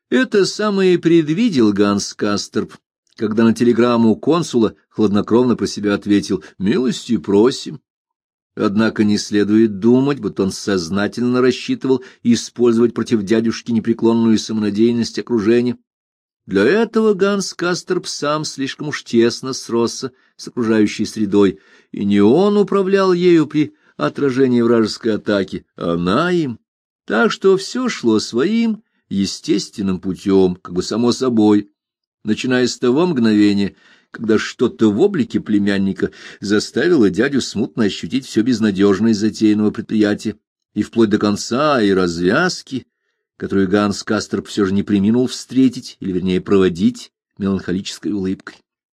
Это самое и предвидел Ганс Касторп, когда на телеграмму консула хладнокровно про себя ответил: «Милости просим». Однако не следует думать, будто он сознательно рассчитывал использовать против дядюшки непреклонную самонадеянность окружения. Для этого Ганс Касторп сам слишком уж тесно сросся с окружающей средой, и не он управлял ею при отражении вражеской атаки, а она им. Так что все шло своим естественным путем, как бы само собой, начиная с того мгновения, когда что-то в облике племянника заставило дядю смутно ощутить всю безнадежность затеянного предприятия, и вплоть до конца и развязки, которую Ганс Касторп все же не преминул встретить, или, вернее, проводить меланхолической улыбкой.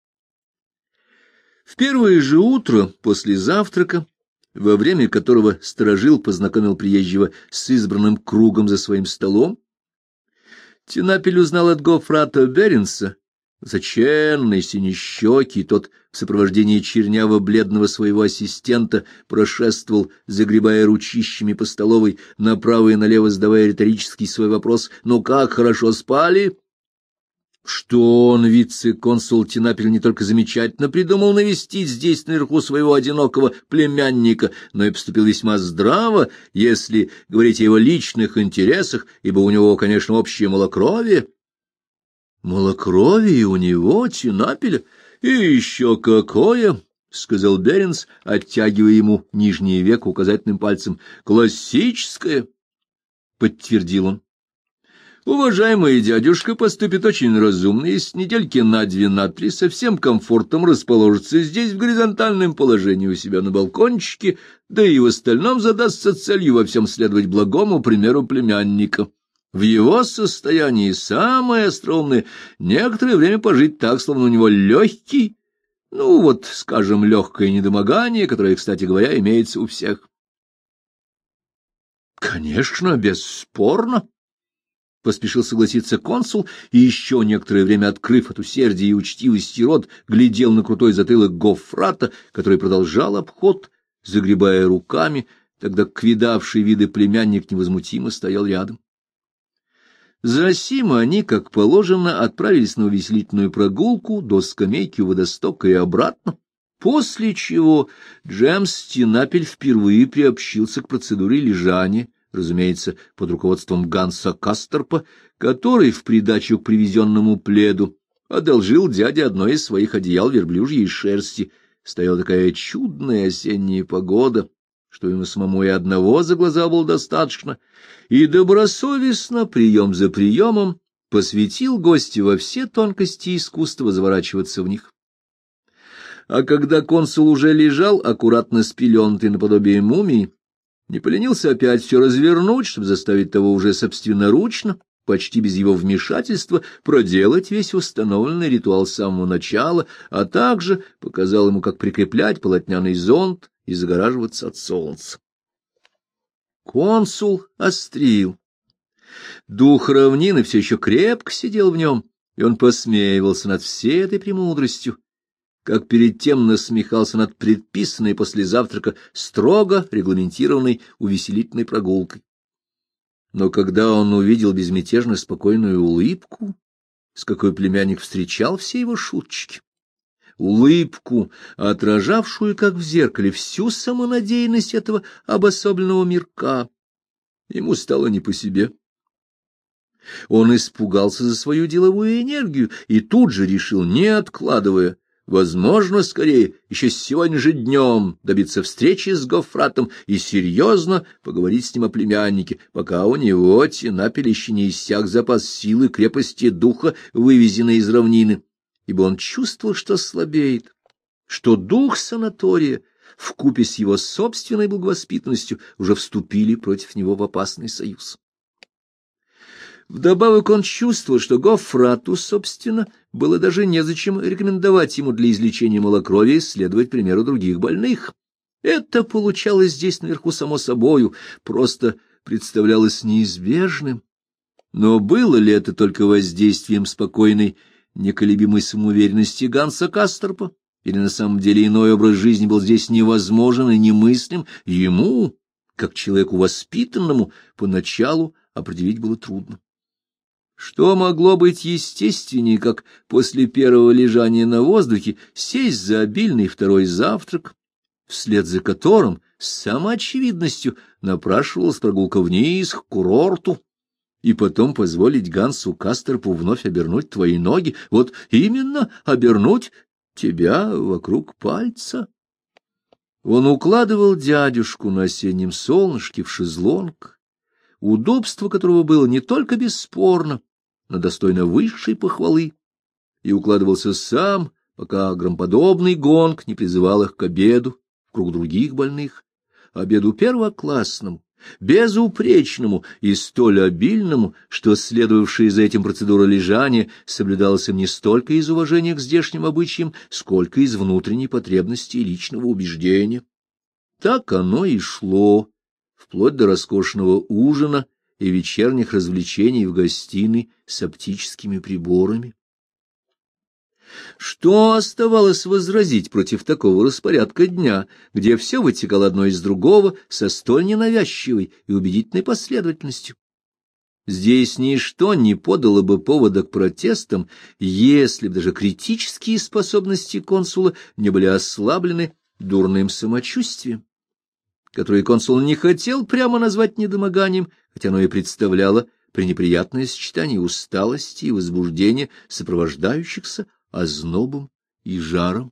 В первое же утро после завтрака, во время которого сторожил познакомил приезжего с избранным кругом за своим столом, Тинапель узнал от гофрата Беренса, высоченный, синещекий, тот в сопровождении черняво-бледного своего ассистента прошествовал, загребая ручищами по столовой, направо и налево задавая риторический свой вопрос: «Ну как, хорошо спали?» Что он, вице-консул Тинапель, не только замечательно придумал навестить здесь наверху своего одинокого племянника, но и поступил весьма здраво, если говорить о его личных интересах, ибо у него, конечно, общее малокровие. Малокровие у него, Тинапеля? И еще какое! — сказал Беренс, оттягивая ему нижнее веко указательным пальцем. — Классическое! — подтвердил он. Уважаемый дядюшка поступит очень разумно, если недельки на 2-3 со всем комфортом расположится здесь в горизонтальном положении у себя на балкончике, да и в остальном задастся целью во всем следовать благому примеру племянника. В его состоянии самое остроумное — некоторое время пожить так, словно у него легкий, ну вот, скажем, легкое недомогание, которое, кстати говоря, имеется у всех. — Конечно, бесспорно. — поспешил согласиться консул, и еще некоторое время, открыв от усердия и учтивости рот, глядел на крутой затылок гофрата, который продолжал обход, загребая руками, тогда квидавший виды племянник невозмутимо стоял рядом. Засим они, как положено, отправились на увеселительную прогулку до скамейки у водостока и обратно, после чего Джемс Тинапель впервые приобщился к процедуре лежания, разумеется, под руководством Ганса Касторпа, который в придачу к привезенному пледу одолжил дяде одно из своих одеял верблюжьей шерсти. Стояла такая чудная осенняя погода, что ему самому и одного за глаза было достаточно, и добросовестно, прием за приемом, посвятил гостю во все тонкости искусства заворачиваться в них. А когда консул уже лежал, аккуратно спеленутый наподобие мумии, не поленился опять все развернуть, чтобы заставить того уже собственноручно, почти без его вмешательства, проделать весь установленный ритуал с самого начала, а также показал ему, как прикреплять полотняный зонт и загораживаться от солнца. Консул острил. Дух равнины все еще крепко сидел в нем, и он посмеивался над всей этой премудростью, как перед тем насмехался над предписанной после завтрака строго регламентированной увеселительной прогулкой. Но когда он увидел безмятежно спокойную улыбку, с какой племянник встречал все его шуточки, улыбку, отражавшую, как в зеркале, всю самонадеянность этого обособленного мирка, ему стало не по себе. Он испугался за свою деловую энергию и тут же решил, не откладывая, возможно, скорее, еще сегодня же днем добиться встречи с гофратом и серьезно поговорить с ним о племяннике, пока у него, Тинапеля, еще не иссяк запас силы и крепости духа, вывезенный из равнины, ибо он чувствовал, что слабеет, что дух санатория вкупе с его собственной благовоспитанностью уже вступили против него в опасный союз. Вдобавок он чувствовал, что гофрату, собственно, было даже незачем рекомендовать ему для излечения малокровия следовать примеру других больных. Это получалось здесь наверху само собою, просто представлялось неизбежным. Но было ли это только воздействием спокойной, неколебимой самоуверенности Ганса Касторпа, или на самом деле иной образ жизни был здесь невозможен и немыслим, ему, как человеку воспитанному, поначалу определить было трудно. Что могло быть естественнее, как после первого лежания на воздухе сесть за обильный второй завтрак, вслед за которым с самоочевидностью напрашивалась прогулка вниз к курорту, и потом позволить Гансу Кастерпу вновь обернуть твои ноги, вот именно обернуть тебя вокруг пальца. Он укладывал дядюшку на осеннем солнышке в шезлонг, удобство которого было не только бесспорно, но достойно высшей похвалы, и укладывался сам, пока громоподобный гонг не призывал их к обеду в круг других больных, обеду первоклассному, безупречному и столь обильному, что следовавшая за этим процедура лежания соблюдалась им не столько из уважения к здешним обычаям, сколько из внутренней потребности и личного убеждения. Так оно и шло, вплоть до роскошного ужина и вечерних развлечений в гостиной с оптическими приборами. Что оставалось возразить против такого распорядка дня, где все вытекало одно из другого со столь ненавязчивой и убедительной последовательностью? Здесь ничто не подало бы повода к протестам, если бы даже критические способности консула не были ослаблены дурным самочувствием, которое консул не хотел прямо назвать недомоганием, хотя оно и представляло пренеприятное сочетание усталости и возбуждения, сопровождающихся ознобом и жаром.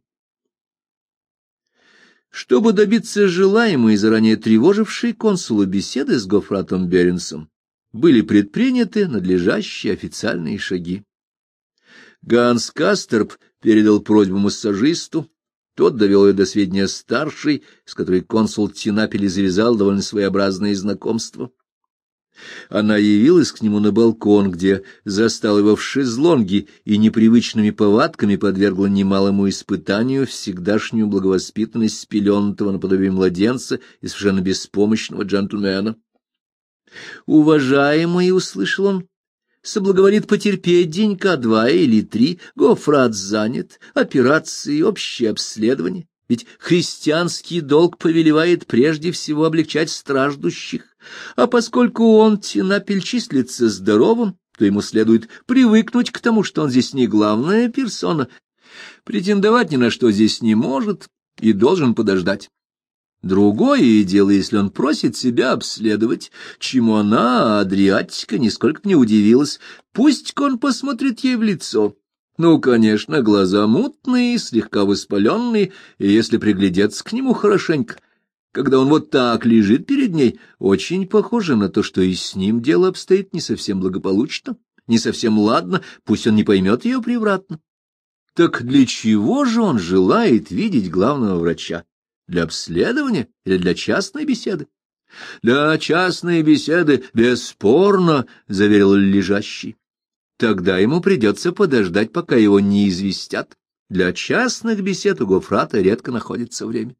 Чтобы добиться желаемой, заранее тревожившей консула беседы с Гоффратом Беренсом, были предприняты надлежащие официальные шаги. Ганс Кастерп передал просьбу массажисту, тот довел ее до сведения старшей, с которой консул Тинапели завязал довольно своеобразное знакомство. Она явилась к нему на балкон, где застала его в шезлонге и непривычными повадками подвергла немалому испытанию всегдашнюю благовоспитанность спеленутого наподобие младенца и совершенно беспомощного джентльмена. «Уважаемый», — услышал он, — «соблаговолит потерпеть денька 2 или 3, Гофрат занят, операции, общее обследование. Ведь христианский долг повелевает прежде всего облегчать страждущих, а поскольку он, Тинапель, числится здоровым, то ему следует привыкнуть к тому, что он здесь не главная персона, претендовать ни на что здесь не может и должен подождать. Другое дело, если он просит себя обследовать, чему она, Адриатика, нисколько не удивилась, пусть-ка он посмотрит ей в лицо». Ну, конечно, глаза мутные, слегка воспаленные, и если приглядеться к нему хорошенько, когда он вот так лежит перед ней, очень похоже на то, что и с ним дело обстоит не совсем благополучно, не совсем ладно, пусть он не поймет ее превратно. Так для чего же он желает видеть главного врача? Для обследования или для частной беседы? Для частной беседы, бесспорно, — заверил лежащий. Тогда ему придется подождать, пока его не известят. Для частных бесед у Гофрата редко находится время.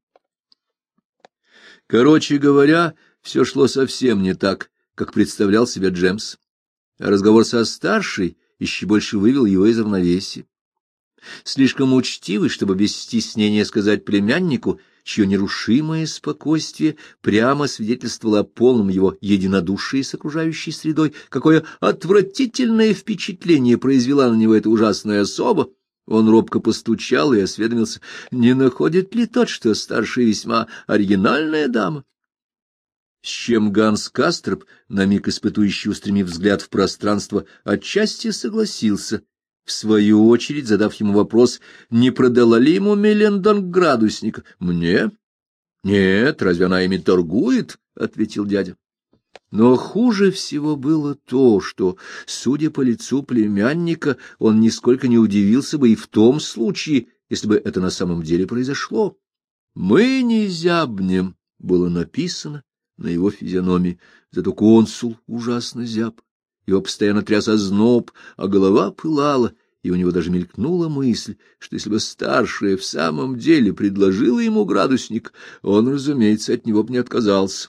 Короче говоря, все шло совсем не так, как представлял себе Джемс. А разговор со старшей еще больше вывел его из равновесия. Слишком учтивый, чтобы без стеснения сказать племяннику, чье нерушимое спокойствие прямо свидетельствовало о полном его единодушии с окружающей средой, какое отвратительное впечатление произвела на него эта ужасная особа, он робко постучал и осведомился, не находит ли тот, что старшая весьма оригинальная дама. С чем Ганс Кастерп, на миг испытующий устремив взгляд в пространство, отчасти согласился, в свою очередь задав ему вопрос, не продала ли ему Мелендон градусника. «Мне? Нет, разве она ими торгует?» — ответил дядя. Но хуже всего было то, что, судя по лицу племянника, он нисколько не удивился бы и в том случае, если бы это на самом деле произошло. «Мы не зябнем», — было написано на его физиономии, зато консул ужасно зяб. Его постоянно тряс озноб, а голова пылала, и у него даже мелькнула мысль, что если бы старшая в самом деле предложила ему градусник, он, разумеется, от него бы не отказался.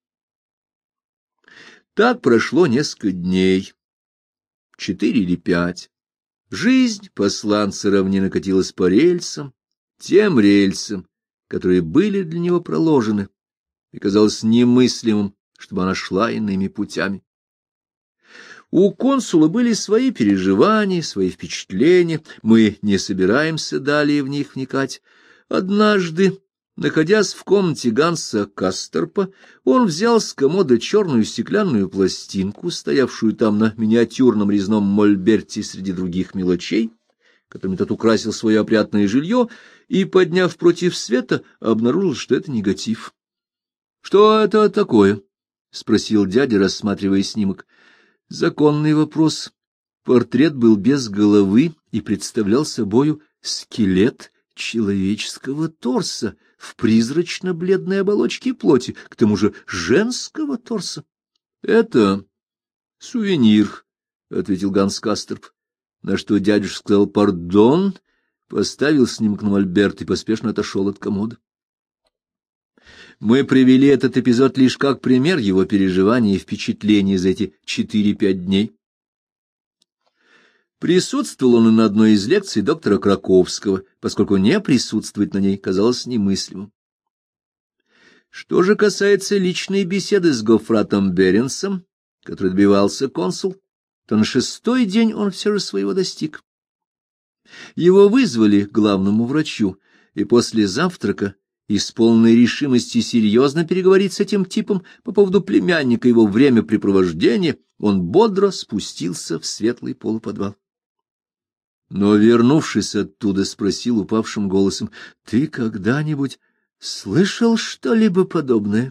Так прошло несколько дней, 4 или 5. Жизнь посланца равнины катилась по рельсам, тем рельсам, которые были для него проложены, и казалось немыслимым, чтобы она шла иными путями. У консула были свои переживания, свои впечатления, мы не собираемся далее в них вникать. Однажды, находясь в комнате Ганса Касторпа, он взял с комода черную стеклянную пластинку, стоявшую там на миниатюрном резном мольберте среди других мелочей, которыми тот украсил свое опрятное жилье, и, подняв против света, обнаружил, что это негатив. — Что это такое? — спросил дядя, рассматривая снимок. — Законный вопрос. Портрет был без головы и представлял собою скелет человеческого торса в призрачно-бледной оболочке плоти, к тому же женского торса. — Это сувенир, — ответил Ганс Касторп, на что дядюшка сказал «пардон», поставил снимок на мольберт и поспешно отошел от комода. Мы привели этот эпизод лишь как пример его переживаний и впечатлений за эти 4-5 дней. Присутствовал он и на одной из лекций доктора Краковского, поскольку не присутствовать на ней казалось немыслимым. Что же касается личной беседы с гоффратом Беренсом, который добивался консул, то на 6-й день он все же своего достиг. Его вызвали к главному врачу, и после завтрака, из полной решимости серьезно переговорить с этим типом по поводу племянника его времяпрепровождения, он бодро спустился в светлый полуподвал. Но, вернувшись оттуда, спросил упавшим голосом: — Ты когда-нибудь слышал что-либо подобное?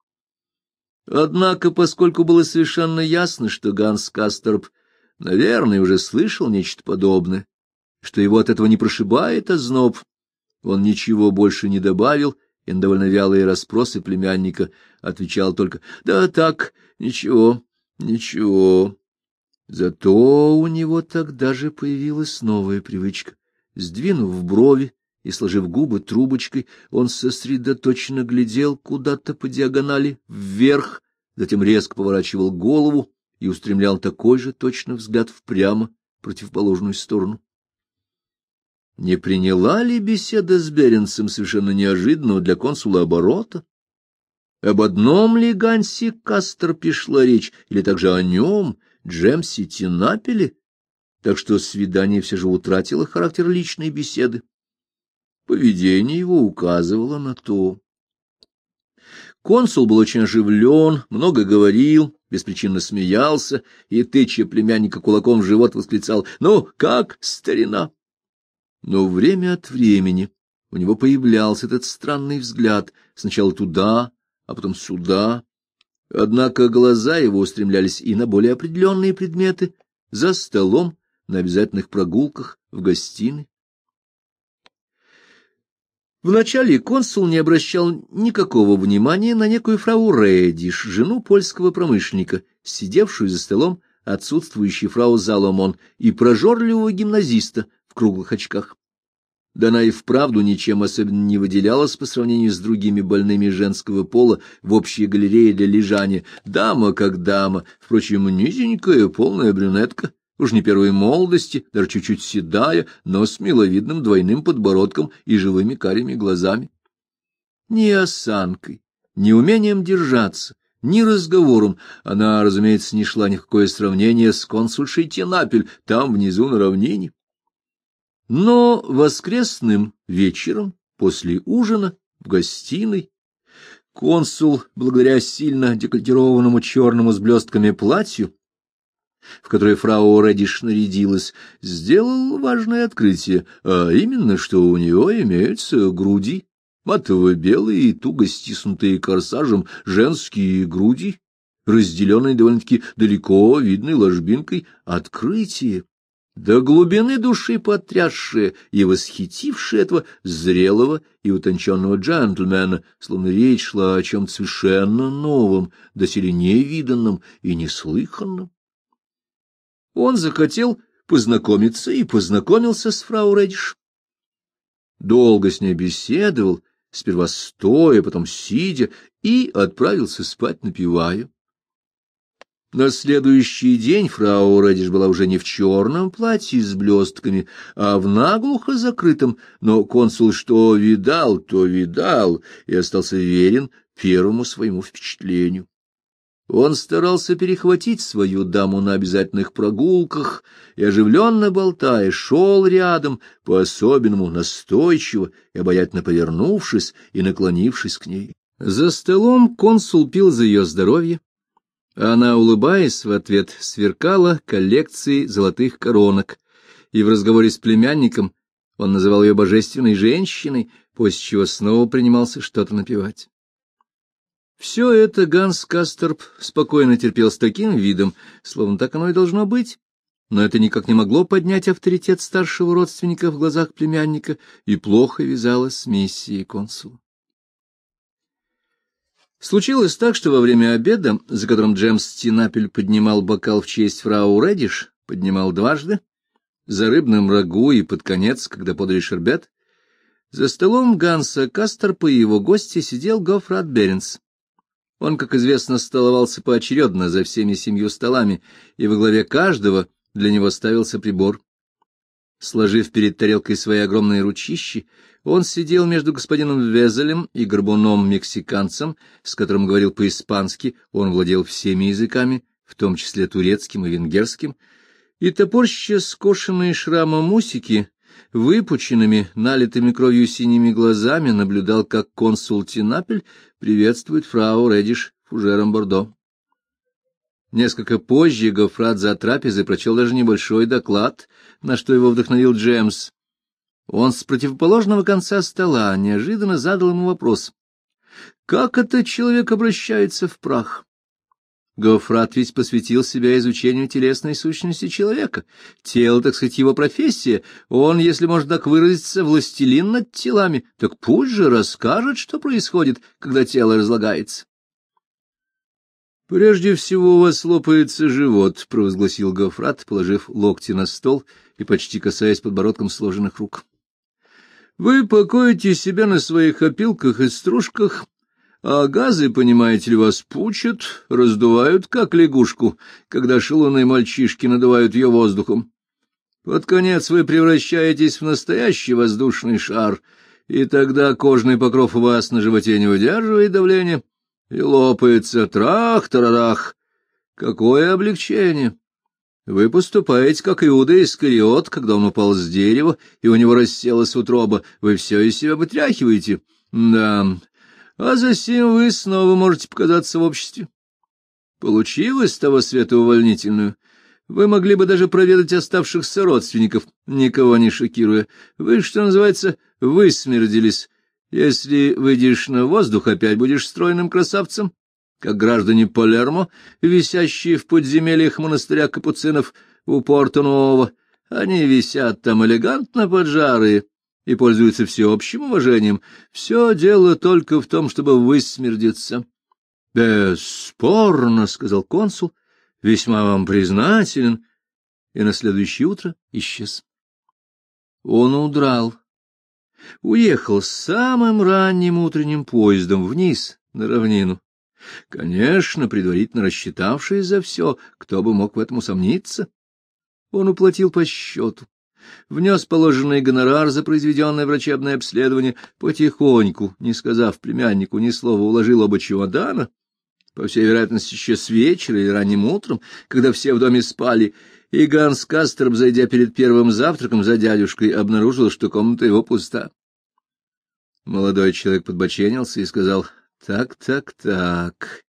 Однако, поскольку было совершенно ясно, что Ганс Касторп, наверное, уже слышал нечто подобное, что его от этого не прошибает озноб, он ничего больше не добавил, и на довольно вялые расспросы племянника отвечал только: — Да так, ничего, ничего. Зато у него тогда же появилась новая привычка. Сдвинув брови и сложив губы трубочкой, он сосредоточенно глядел куда-то по диагонали вверх, затем резко поворачивал голову и устремлял такой же точно взгляд в прямо противоположную сторону. Не приняла ли беседа с Беренсом совершенно неожиданного для консула оборота? Об одном ли Гансе Касторпе шла речь, или также о нем, Джемсе Тинапеле? Так что свидание все же утратило характер личной беседы. Поведение его указывало на то. Консул был очень оживлен, много говорил, беспричинно смеялся и, тыча племянника кулаком в живот, восклицал: — Ну, как старина? Но время от времени у него появлялся этот странный взгляд, сначала туда, а потом сюда. Однако глаза его устремлялись и на более определенные предметы, за столом, на обязательных прогулках, в гостиной. Вначале консул не обращал никакого внимания на некую фрау Редиш, жену польского промышленника, сидевшую за столом отсутствующей фрау Заломон и прожорливого гимназиста в круглых очках. Да она и вправду ничем особенно не выделялась по сравнению с другими больными женского пола в общей галерее для лежания. Дама как дама, впрочем, низенькая, полная брюнетка, уж не первой молодости, даже чуть-чуть седая, но с миловидным двойным подбородком и живыми карими глазами. Ни осанкой, ни умением держаться, ни разговором она, разумеется, не шла ни в какое сравнение с консульшей Тинапель там внизу на равнине. Но воскресным вечером, после ужина, в гостиной, консул, благодаря сильно декольтированному черному с блестками платью, в которое фрау Редиш нарядилась, сделал важное открытие, а именно, что у него имеются груди, матово-белые и туго стиснутые корсажем женские груди, разделенные довольно-таки далеко видной ложбинкой. Открытие, до глубины души потрясшее и восхитившее этого зрелого и утонченного джентльмена, словно речь шла о чем-то совершенно новом, доселе невиданном и неслыханном. Он захотел познакомиться и познакомился с фрау Редиш. Долго с ней беседовал, сперва стоя, потом сидя, и отправился спать, напевая. На следующий день фрау Редиш была уже не в черном платье с блестками, а в наглухо закрытом, но консул что видал, то видал, и остался верен первому своему впечатлению. Он старался перехватить свою даму на обязательных прогулках и, оживленно болтая, шел рядом, по-особенному настойчиво и обаятельно повернувшись и наклонившись к ней. За столом консул пил за ее здоровье, а она, улыбаясь в ответ, сверкала коллекцией золотых коронок, и в разговоре с племянником он называл ее божественной женщиной, после чего снова принимался что-то напевать. Все это Ганс Касторп спокойно терпел с таким видом, словно так оно и должно быть, но это никак не могло поднять авторитет старшего родственника в глазах племянника и плохо вязалось с миссией консула. Случилось так, что во время обеда, за которым Джемс Тинапель поднимал бокал в честь фрау Редиш, поднимал дважды, за рыбным рагу и под конец, когда подали шербет, за столом Ганса Касторпа и его гостя сидел Гоффрат Беренс. Он, как известно, столовался поочередно за всеми 7 столами, и во главе каждого для него ставился прибор. Сложив перед тарелкой свои огромные ручищи, он сидел между господином Везелем и горбуном-мексиканцем, с которым говорил по-испански, он владел всеми языками, в том числе турецким и венгерским, и топорща скошенные шрамом усики, выпученными, налитыми кровью синими глазами, наблюдал, как консул Тинапель приветствует фрау Редиш фужером бордо. Несколько позже Гоффрат за трапезой прочел даже небольшой доклад, на что его вдохновил Джемс. Он с противоположного конца стола неожиданно задал ему вопрос. Как этот человек обращается в прах? Гоффрат ведь посвятил себя изучению телесной сущности человека. Тело, так сказать, его профессия. Он, если можно так выразиться, властелин над телами. Так пусть же расскажет, что происходит, когда тело разлагается. «Прежде всего у вас лопается живот», — провозгласил Гоффрат, положив локти на стол и почти касаясь подбородком сложенных рук. «Вы покоите себя на своих опилках и стружках, а газы, понимаете ли, вас пучат, раздувают, как лягушку, когда шалуны мальчишки надувают ее воздухом. Под конец вы превращаетесь в настоящий воздушный шар, и тогда кожный покров у вас на животе не выдерживает давления, и лопается трах-тарарах. Какое облегчение! Вы поступаете, как Иуда Искариот, когда он упал с дерева, и у него расселась утроба, вы все из себя вытряхиваете. Да, а засим вы снова можете показаться в обществе. Получив из того света увольнительную, вы могли бы даже проведать оставшихся родственников, никого не шокируя. Вы, что называется, высмердились. Если выйдешь на воздух, опять будешь стройным красавцем, как граждане Палермо, висящие в подземельях монастыря капуцинов у Порто-Нового. Они висят там элегантно поджарые и пользуются всеобщим уважением. Все дело только в том, чтобы высмердиться. — Бесспорно, — сказал консул, — весьма вам признателен, и на следующее утро исчез. Он удрал. Уехал с самым ранним утренним поездом вниз, на равнину. Конечно, предварительно рассчитавшись за все, кто бы мог в этом усомниться. Он уплатил по счету, внес положенный гонорар за произведенное врачебное обследование, потихоньку, не сказав племяннику ни слова, уложил оба чемодана, по всей вероятности, еще с вечера или ранним утром, когда все в доме спали, и Ганс Касторп, зайдя перед первым завтраком за дядюшкой, обнаружил, что комната его пуста. Молодой человек подбоченился и сказал: «Так.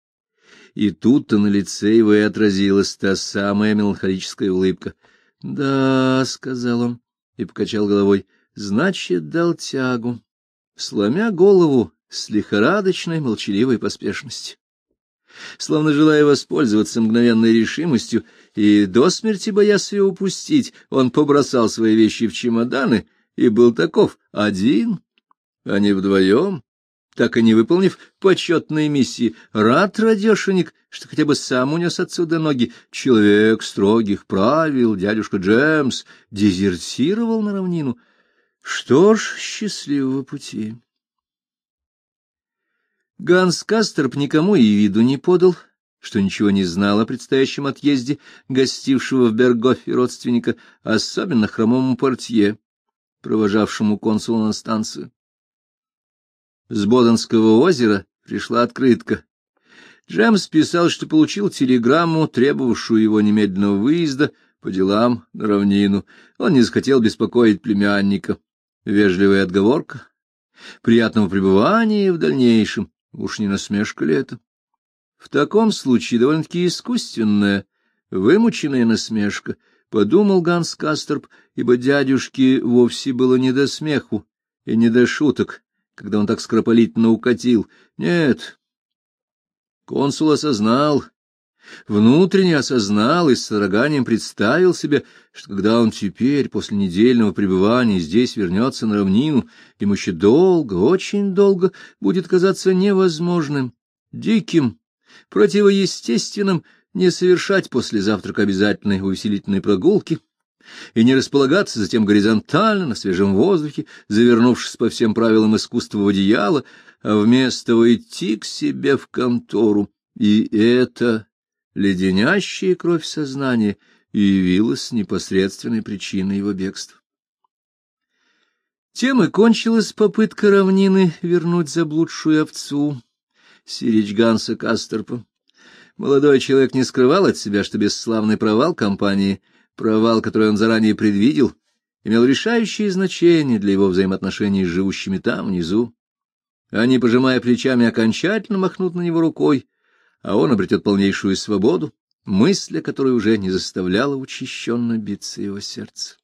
И тут-то на лице его и отразилась та самая меланхолическая улыбка. «Да», — сказал он и покачал головой, — «значит, дал тягу», сломя голову с лихорадочной молчаливой поспешностью. Словно желая воспользоваться мгновенной решимостью и до смерти боясь ее упустить, он побросал свои вещи в чемоданы и был таков один, а не вдвоем. Так и не выполнив почетной миссии, рад радешенек, что хотя бы сам унес отсюда ноги. Человек строгих правил, дядюшка Джемс, дезертировал на равнину. Что ж, счастливого пути. Ганс Касторп никому и виду не подал, что ничего не знал о предстоящем отъезде гостившего в Бергофе родственника, особенно хромому портье, провожавшему консула на станцию. С Боденского озера пришла открытка. Джемс писал, что получил телеграмму, требовавшую его немедленного выезда по делам на равнину. Он не захотел беспокоить племянника. Вежливая отговорка. Приятного пребывания в дальнейшем. Уж не насмешка ли это? В таком случае довольно-таки искусственная, вымученная насмешка, подумал Ганс Касторп, ибо дядюшке вовсе было не до смеху и не до шуток, когда он так скоропалительно укатил. Нет, консул осознал, внутренне осознал и с содроганием представил себе, что когда он теперь, после недельного пребывания, здесь вернется на равнину, ему еще долго, очень долго будет казаться невозможным, диким, противоестественным не совершать после завтрака обязательной увеселительной прогулки и не располагаться затем горизонтально на свежем воздухе, завернувшись по всем правилам искусства в одеяло, а вместо того идти к себе в контору. И это леденящая кровь сознание и явилась непосредственной причиной его бегства. Тем и кончилась попытка равнины вернуть заблудшую овцу, сирич Ганса Касторпа. Молодой человек не скрывал от себя, что бесславный провал кампании, провал, который он заранее предвидел, имел решающее значение для его взаимоотношений с живущими там, внизу. Они, пожимая плечами, окончательно махнут на него рукой, а он обретет полнейшую свободу, мысль о которой уже не заставляла учащенно биться его сердце.